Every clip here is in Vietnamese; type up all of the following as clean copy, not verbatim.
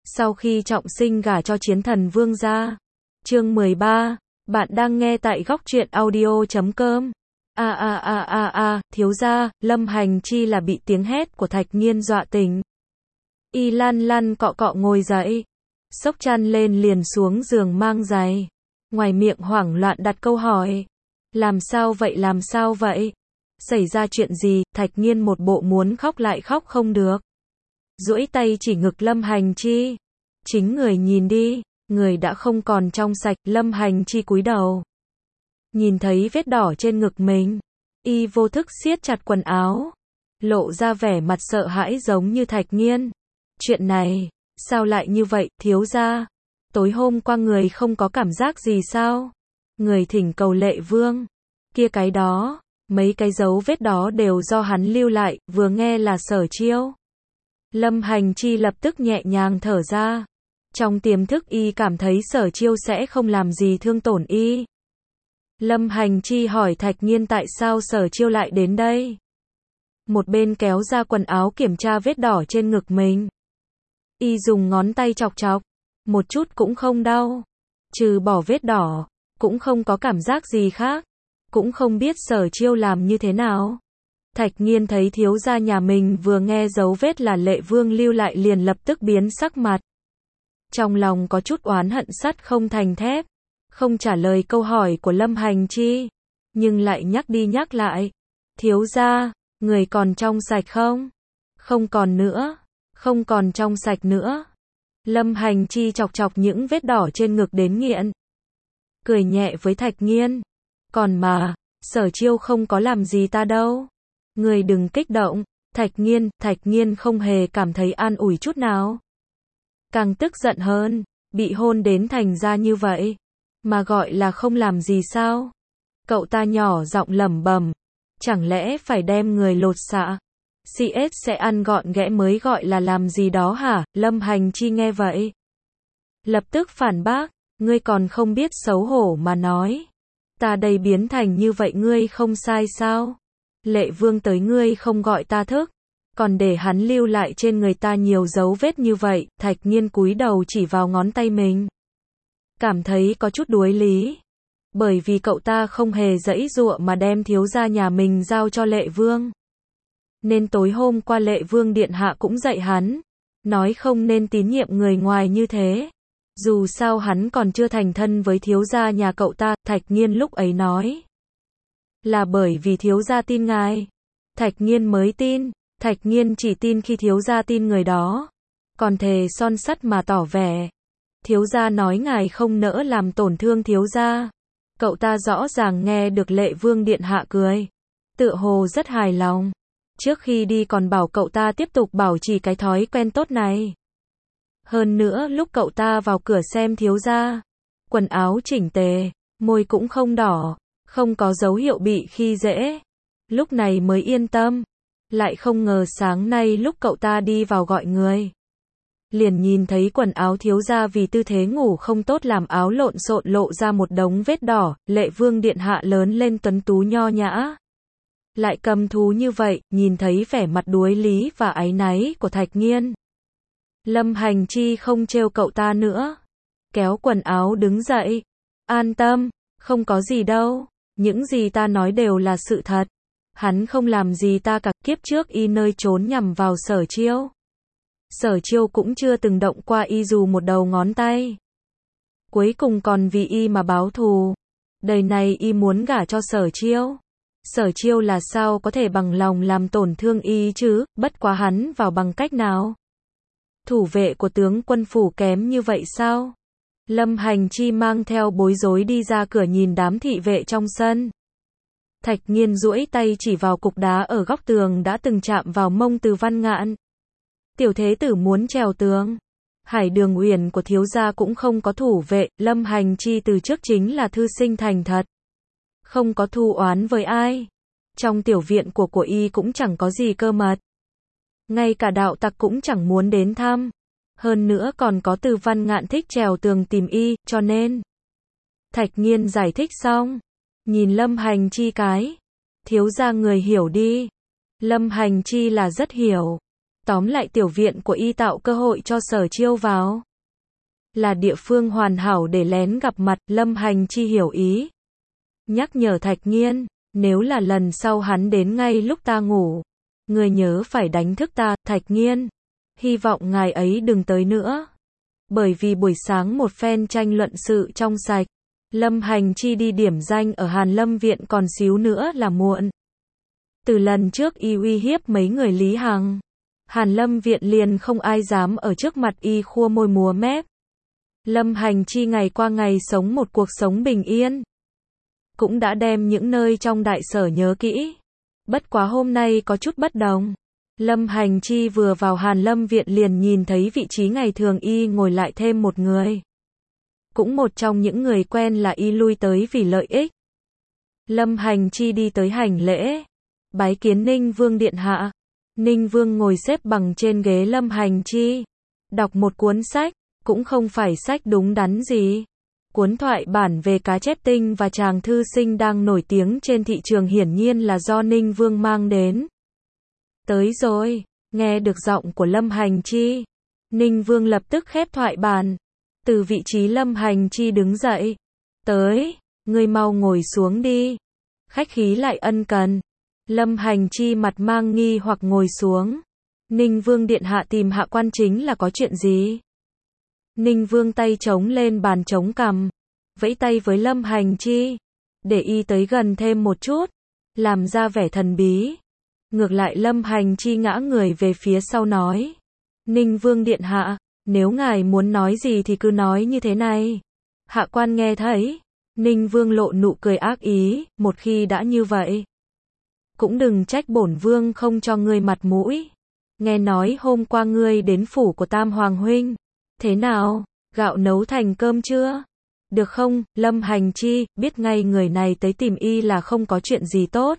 Sau khi trọng sinh gả cho chiến thần vương gia. Chương 13. Bạn đang nghe tại góc truyện audio.com. Thiếu gia, Lâm Hành Chi là bị tiếng hét của Thạch Nghiên dọa tỉnh. Y lăn lăn cọ cọ ngồi dậy, xốc chăn lên liền xuống giường mang giày. Ngoài miệng hoảng loạn đặt câu hỏi. Làm sao vậy, làm sao vậy? Xảy ra chuyện gì? Thạch Nghiên một bộ muốn khóc lại khóc không được. Duỗi tay chỉ ngực Lâm Hành Chi. Chính người nhìn đi, người đã không còn trong sạch. Lâm Hành Chi cúi đầu. Nhìn thấy vết đỏ trên ngực mình. Y vô thức siết chặt quần áo. Lộ ra vẻ mặt sợ hãi giống như Thạch Nghiên. Chuyện này, sao lại như vậy, thiếu gia? Tối hôm qua người không có cảm giác gì sao? Người thỉnh cầu Lệ Vương. Kia cái đó, mấy cái dấu vết đó đều do hắn lưu lại, vừa nghe là Sở Chiêu. Lâm Hành Chi lập tức nhẹ nhàng thở ra. Trong tiềm thức y cảm thấy Sở Chiêu sẽ không làm gì thương tổn y. Lâm Hành Chi hỏi Thạch Nghiên tại sao Sở Chiêu lại đến đây. Một bên kéo ra quần áo kiểm tra vết đỏ trên ngực mình. Y dùng ngón tay chọc chọc. Một chút cũng không đau. Trừ bỏ vết đỏ, cũng không có cảm giác gì khác. Cũng không biết Sở Chiêu làm như thế nào. Thạch Nghiên thấy thiếu gia nhà mình vừa nghe dấu vết là Lệ Vương lưu lại liền lập tức biến sắc mặt. Trong lòng có chút oán hận sắt không thành thép. Không trả lời câu hỏi của Lâm Hành Chi. Nhưng lại nhắc đi nhắc lại. Thiếu gia, người còn trong sạch không? Không còn nữa. Không còn trong sạch nữa. Lâm Hành Chi chọc chọc những vết đỏ trên ngực đến nghiện. Cười nhẹ với Thạch Nghiên. Còn mà, Sở Chiêu không có làm gì ta đâu. Người đừng kích động. Thạch Nghiên không hề cảm thấy an ủi chút nào. Càng tức giận hơn, bị hôn đến thành ra như vậy. Mà gọi là không làm gì sao? Cậu ta nhỏ giọng lẩm bẩm. Chẳng lẽ phải đem người lột xạ? CS sẽ ăn gọn ghẽ mới gọi là làm gì đó hả? Lâm Hành Chi nghe vậy. Lập tức phản bác. Ngươi còn không biết xấu hổ mà nói. Ta đây biến thành như vậy ngươi không sai sao? Lệ Vương tới ngươi không gọi ta thức. Còn để hắn lưu lại trên người ta nhiều dấu vết như vậy. Thạch Nghiên cúi đầu chỉ vào ngón tay mình. Cảm thấy có chút đuối lý. Bởi vì cậu ta không hề giãy giụa mà đem thiếu gia nhà mình giao cho Lệ Vương. Nên tối hôm qua Lệ Vương điện hạ cũng dạy hắn. Nói không nên tín nhiệm người ngoài như thế. Dù sao hắn còn chưa thành thân với thiếu gia nhà cậu ta. Thạch Nghiên lúc ấy nói. Là bởi vì thiếu gia tin ngài. Thạch Nghiên mới tin. Thạch Nghiên chỉ tin khi thiếu gia tin người đó. Còn thề son sắt mà tỏ vẻ. Thiếu gia nói ngài không nỡ làm tổn thương thiếu gia. Cậu ta rõ ràng nghe được Lệ Vương điện hạ cười. Tựa hồ rất hài lòng. Trước khi đi còn bảo cậu ta tiếp tục bảo trì cái thói quen tốt này. Hơn nữa lúc cậu ta vào cửa xem thiếu gia. Quần áo chỉnh tề, môi cũng không đỏ, không có dấu hiệu bị khi dễ. Lúc này mới yên tâm. Lại không ngờ sáng nay lúc cậu ta đi vào gọi người. Liền nhìn thấy quần áo thiếu gia vì tư thế ngủ không tốt làm áo lộn xộn lộ ra một đống vết đỏ. Lệ Vương điện hạ lớn lên tuấn tú nho nhã. Lại cầm thú như vậy, nhìn thấy vẻ mặt đuối lý và áy náy của Thạch Nghiên. Lâm Hành Chi không trêu cậu ta nữa. Kéo quần áo đứng dậy. An tâm, không có gì đâu. Những gì ta nói đều là sự thật. Hắn không làm gì ta cả. Kiếp trước y nơi trốn nhằm vào Sở Chiêu. Sở Chiêu cũng chưa từng động qua y dù một đầu ngón tay. Cuối cùng còn vì y mà báo thù. Đời này y muốn gả cho Sở Chiêu. Sở Chiêu là sao có thể bằng lòng làm tổn thương y chứ, bất quá hắn vào bằng cách nào? Thủ vệ của tướng quân phủ kém như vậy sao? Lâm Hành Chi mang theo bối rối đi ra cửa nhìn đám thị vệ trong sân. Thạch Nghiên duỗi tay chỉ vào cục đá ở góc tường đã từng chạm vào mông Từ Văn Ngạn. Tiểu thế tử muốn trèo tường. Hải Đường Uyển của thiếu gia cũng không có thủ vệ. Lâm Hành Chi từ trước chính là thư sinh thành thật. Không có thù oán với ai. Trong tiểu viện của y cũng chẳng có gì cơ mật. Ngay cả đạo tặc cũng chẳng muốn đến thăm. Hơn nữa còn có Từ Văn Ngạn thích trèo tường tìm y, cho nên. Thạch Nghiên giải thích xong. Nhìn Lâm Hành Chi cái. Thiếu gia người hiểu đi. Lâm Hành Chi là rất hiểu. Tóm lại tiểu viện của y tạo cơ hội cho Sở Chiêu vào. Là địa phương hoàn hảo để lén gặp mặt, Lâm Hành Chi hiểu ý. Nhắc nhở Thạch Nghiên, nếu là lần sau hắn đến ngay lúc ta ngủ, người nhớ phải đánh thức ta, Thạch Nghiên. Hy vọng ngài ấy đừng tới nữa. Bởi vì buổi sáng một phen tranh luận sự trong sạch, Lâm Hành Chi đi điểm danh ở Hàn Lâm Viện còn xíu nữa là muộn. Từ lần trước y uy hiếp mấy người Lý Hằng, Hàn Lâm Viện liền không ai dám ở trước mặt y khua môi múa mép. Lâm Hành Chi ngày qua ngày sống một cuộc sống bình yên, cũng đã đem những nơi trong đại sở nhớ kỹ. Bất quá hôm nay có chút bất đồng. Lâm Hành Chi vừa vào Hàn Lâm Viện liền nhìn thấy vị trí ngày thường y ngồi lại thêm một người. Cũng một trong những người quen là y lui tới vì lợi ích. Lâm Hành Chi đi tới hành lễ, bái kiến Ninh Vương điện hạ. Ninh Vương ngồi xếp bằng trên ghế Lâm Hành Chi, đọc một cuốn sách, cũng không phải sách đúng đắn gì. Cuốn thoại bản về cá chép tinh và chàng thư sinh đang nổi tiếng trên thị trường hiển nhiên là do Ninh Vương mang đến. Tới rồi, nghe được giọng của Lâm Hành Chi, Ninh Vương lập tức khép thoại bản. Từ vị trí Lâm Hành Chi đứng dậy. Tới, ngươi mau ngồi xuống đi. Khách khí lại ân cần. Lâm Hành Chi mặt mang nghi hoặc ngồi xuống. Ninh Vương điện hạ tìm hạ quan chính là có chuyện gì? Ninh Vương tay chống lên bàn chống cằm, vẫy tay với Lâm Hành Chi, để y tới gần thêm một chút, làm ra vẻ thần bí. Ngược lại Lâm Hành Chi ngã người về phía sau nói. Ninh Vương điện hạ, nếu ngài muốn nói gì thì cứ nói như thế này. Hạ quan nghe thấy. Ninh Vương lộ nụ cười ác ý, một khi đã như vậy, cũng đừng trách bổn vương không cho ngươi mặt mũi. Nghe nói hôm qua ngươi đến phủ của Tam Hoàng huynh. Thế nào, gạo nấu thành cơm chưa? Được không, Lâm Hành Chi, biết ngay người này tới tìm y là không có chuyện gì tốt.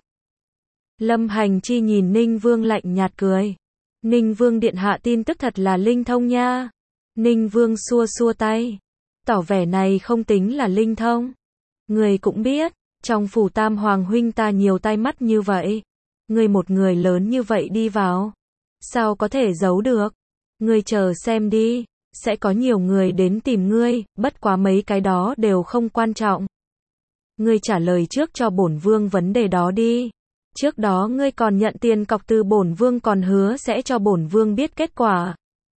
Lâm Hành Chi nhìn Ninh Vương lạnh nhạt cười. Ninh Vương điện hạ tin tức thật là linh thông nha. Ninh Vương xua xua tay, tỏ vẻ này không tính là linh thông. Người cũng biết, trong phủ Tam Hoàng huynh ta nhiều tai mắt như vậy. Người một người lớn như vậy đi vào, sao có thể giấu được? Người chờ xem đi, sẽ có nhiều người đến tìm ngươi, bất quá mấy cái đó đều không quan trọng. Ngươi trả lời trước cho bổn vương vấn đề đó đi. Trước đó ngươi còn nhận tiền cọc từ bổn vương còn hứa sẽ cho bổn vương biết kết quả.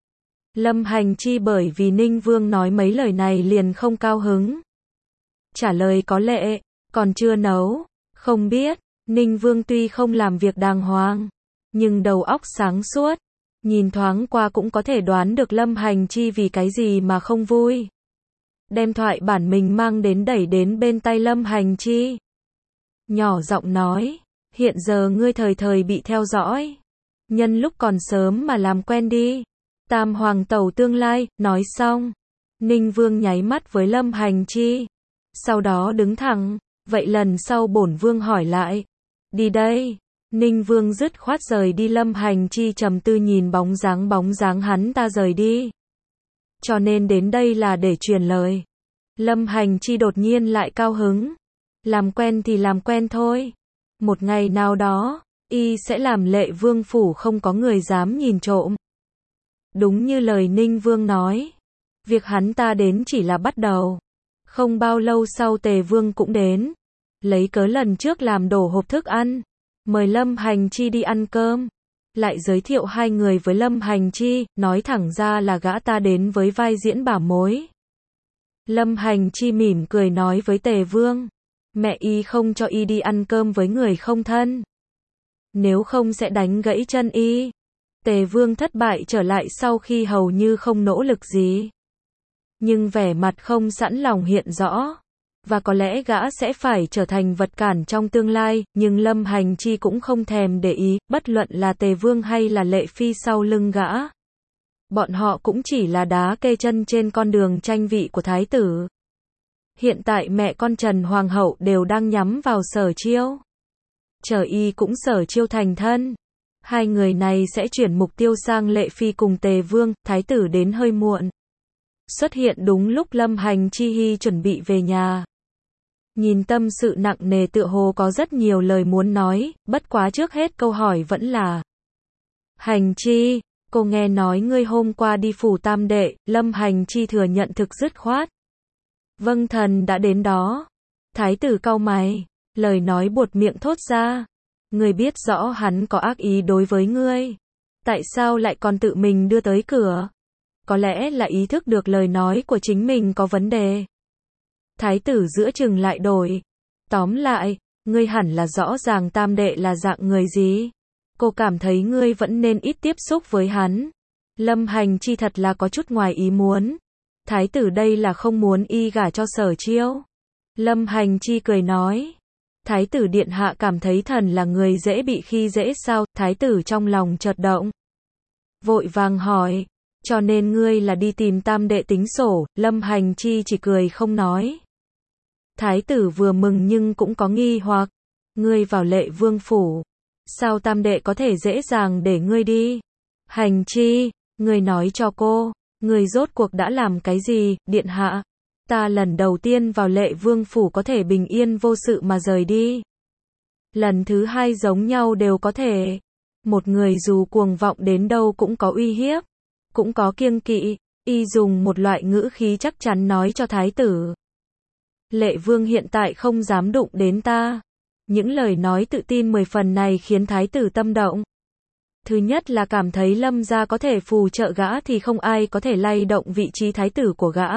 Lâm Hành Chi bởi vì Ninh Vương nói mấy lời này liền không cao hứng. Trả lời có lệ, còn chưa nấu, không biết. Ninh Vương tuy không làm việc đàng hoàng, nhưng đầu óc sáng suốt, nhìn thoáng qua cũng có thể đoán được Lâm Hành Chi vì cái gì mà không vui. Đem thoại bản mình mang đến đẩy đến bên tay Lâm Hành Chi. Nhỏ giọng nói, hiện giờ ngươi thời thời bị theo dõi. Nhân lúc còn sớm mà làm quen đi. Tam Hoàng tẩu tương lai, nói xong. Ninh Vương nháy mắt với Lâm Hành Chi. Sau đó đứng thẳng, vậy lần sau bổn vương hỏi lại. Đi đây. Ninh Vương dứt khoát rời đi. Lâm Hành Chi trầm tư nhìn bóng dáng hắn ta rời đi. Cho nên đến đây là để truyền lời. Lâm Hành Chi đột nhiên lại cao hứng. Làm quen thì làm quen thôi. Một ngày nào đó, y sẽ làm Lệ Vương phủ không có người dám nhìn trộm. Đúng như lời Ninh Vương nói. Việc hắn ta đến chỉ là bắt đầu. Không bao lâu sau Tề Vương cũng đến. Lấy cớ lần trước làm đổ hộp thức ăn. Mời Lâm Hành Chi đi ăn cơm. Lại giới thiệu hai người với Lâm Hành Chi, nói thẳng ra là gã ta đến với vai diễn bảo mối. Lâm Hành Chi mỉm cười nói với Tề Vương. Mẹ y không cho y đi ăn cơm với người không thân. Nếu không sẽ đánh gãy chân y. Tề Vương thất bại trở lại sau khi hầu như không nỗ lực gì. Nhưng vẻ mặt không sẵn lòng hiện rõ. Và có lẽ gã sẽ phải trở thành vật cản trong tương lai, nhưng Lâm Hành Chi cũng không thèm để ý, bất luận là Tề Vương hay là Lệ Phi sau lưng gã. Bọn họ cũng chỉ là đá kê chân trên con đường tranh vị của thái tử. Hiện tại mẹ con Trần Hoàng hậu đều đang nhắm vào Sở Chiêu. Chờ y cũng Sở Chiêu thành thân. Hai người này sẽ chuyển mục tiêu sang Lệ Phi cùng Tề Vương, thái tử đến hơi muộn. Xuất hiện đúng lúc Lâm Hành Chi hy chuẩn bị về nhà. Nhìn tâm sự nặng nề tựa hồ có rất nhiều lời muốn nói, bất quá trước hết câu hỏi vẫn là. Hành Chi, cô nghe nói ngươi hôm qua đi phủ tam đệ, Lâm Hành Chi thừa nhận thực dứt khoát. Vâng thần đã đến đó. Thái tử cau mày, lời nói buột miệng thốt ra. Ngươi biết rõ hắn có ác ý đối với ngươi. Tại sao lại còn tự mình đưa tới cửa? Có lẽ là ý thức được lời nói của chính mình có vấn đề. Thái tử giữa chừng lại đổi. Tóm lại, ngươi hẳn là rõ ràng tam đệ là dạng người gì. Cô cảm thấy ngươi vẫn nên ít tiếp xúc với hắn. Lâm Hành Chi thật là có chút ngoài ý muốn. Thái tử đây là không muốn y gả cho Sở Chiêu. Lâm Hành Chi cười nói. Thái tử điện hạ cảm thấy thần là người dễ bị khi dễ sao? Thái tử trong lòng chợt động. Vội vàng hỏi. Cho nên ngươi là đi tìm tam đệ tính sổ. Lâm Hành Chi chỉ cười không nói. Thái tử vừa mừng nhưng cũng có nghi hoặc. Ngươi vào Lệ Vương phủ. Sao tam đệ có thể dễ dàng để ngươi đi? Hành Chi, ngươi nói cho cô, ngươi rốt cuộc đã làm cái gì, điện hạ? Ta lần đầu tiên vào Lệ Vương phủ có thể bình yên vô sự mà rời đi. Lần thứ hai giống nhau đều có thể. Một người dù cuồng vọng đến đâu cũng có uy hiếp, cũng có kiêng kỵ. Y dùng một loại ngữ khí chắc chắn nói cho thái tử. Lệ Vương hiện tại không dám đụng đến ta. Những lời nói tự tin 10 phần này khiến thái tử tâm động. Thứ nhất là cảm thấy Lâm gia có thể phù trợ gã thì không ai có thể lay động vị trí thái tử của gã.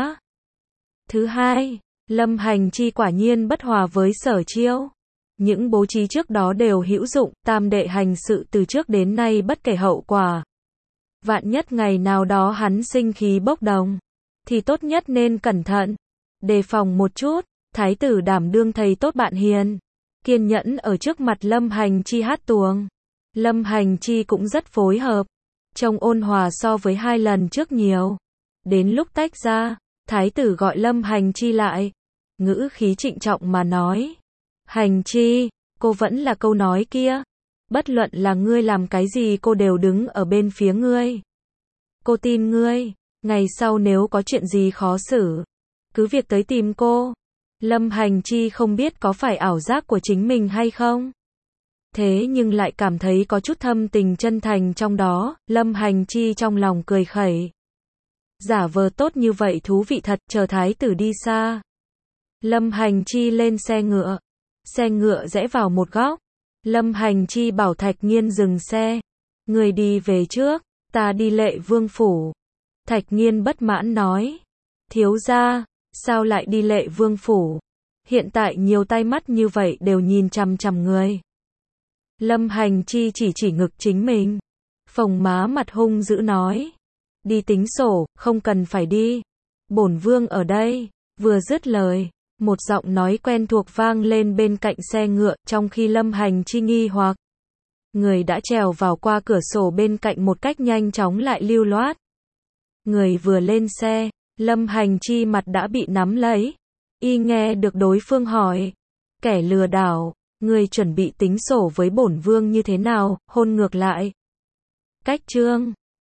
Thứ hai, Lâm Hành Chi quả nhiên bất hòa với Sở Chiêu. Những bố trí trước đó đều hữu dụng, tam đệ hành sự từ trước đến nay bất kể hậu quả. Vạn nhất ngày nào đó hắn sinh khí bốc đồng, thì tốt nhất nên cẩn thận, đề phòng một chút. Thái tử đảm đương thầy tốt bạn hiền, kiên nhẫn ở trước mặt Lâm Hành Chi hát tuồng. Lâm Hành Chi cũng rất phối hợp, trông ôn hòa so với 2 lần trước nhiều. Đến lúc tách ra, thái tử gọi Lâm Hành Chi lại, ngữ khí trịnh trọng mà nói. Hành Chi, cô vẫn là câu nói kia. Bất luận là ngươi làm cái gì cô đều đứng ở bên phía ngươi. Cô tin ngươi, ngày sau nếu có chuyện gì khó xử, cứ việc tới tìm cô. Lâm Hành Chi không biết có phải ảo giác của chính mình hay không. Thế nhưng lại cảm thấy có chút thâm tình chân thành trong đó. Lâm Hành Chi trong lòng cười khẩy. Giả vờ tốt như vậy thú vị thật. Chờ thái tử đi xa, Lâm Hành Chi lên xe ngựa. Xe ngựa rẽ vào một góc. Lâm Hành Chi bảo Thạch Nghiên dừng xe. Người đi về trước, ta đi Lệ Vương phủ. Thạch Nghiên bất mãn nói. Thiếu gia, sao lại đi Lệ Vương phủ? Hiện tại nhiều tai mắt như vậy đều nhìn chằm chằm người. Lâm Hành Chi chỉ ngực chính mình. Phồng má mặt hung dữ nói. Đi tính sổ, không cần phải đi. Bổn vương ở đây. Vừa dứt lời, một giọng nói quen thuộc vang lên bên cạnh xe ngựa, trong khi Lâm Hành Chi nghi hoặc. Người đã trèo vào qua cửa sổ bên cạnh một cách nhanh chóng lại lưu loát. Người vừa lên xe, Lâm Hành Chi mặt đã bị nắm lấy. Y nghe được đối phương hỏi. Kẻ lừa đảo, người chuẩn bị tính sổ với bổn vương như thế nào, hôn ngược lại. Cách chương